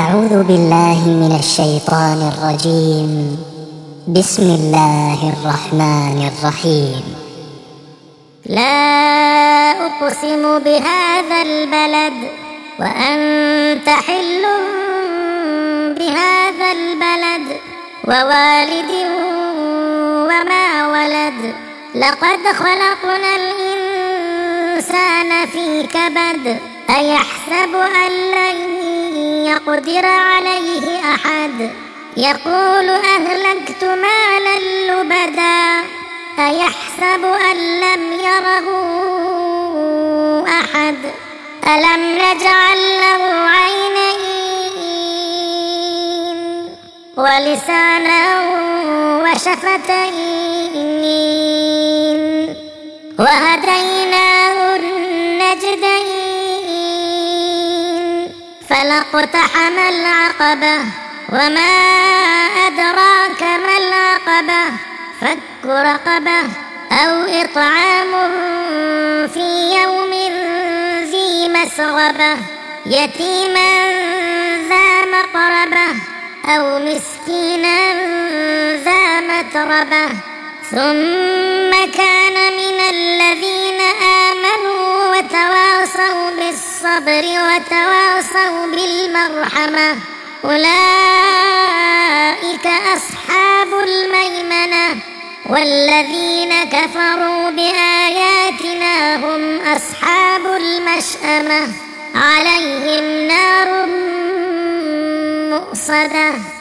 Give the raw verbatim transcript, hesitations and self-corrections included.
أعوذ بالله من الشيطان الرجيم. بسم الله الرحمن الرحيم. لا أقسم بهذا البلد وأنت حل بهذا البلد ووالد وما ولد لقد خلقنا الإنسان في كبد أيحسب أن لن يقدر عليه أحد يقول أهلكت مالا لبدا أيحسب أن لم يره أحد ألم نجعل له عينين ولسانا وشفتين وهديناه النجدين فلاقتحم العقبة وما أدراك ما العقبة فك رقبة أو إطعام في يوم ذي مسغبة يتيما ذا مقربة أو مسكينا ذا متربة ثم كان من الذين آمنوا وتواصوا بالصبر وتواصوا بالمرحمة أولئك أصحاب الميمنة والذين كفروا بآياتنا هم أصحاب المشأمة عليهم نار مؤصدة.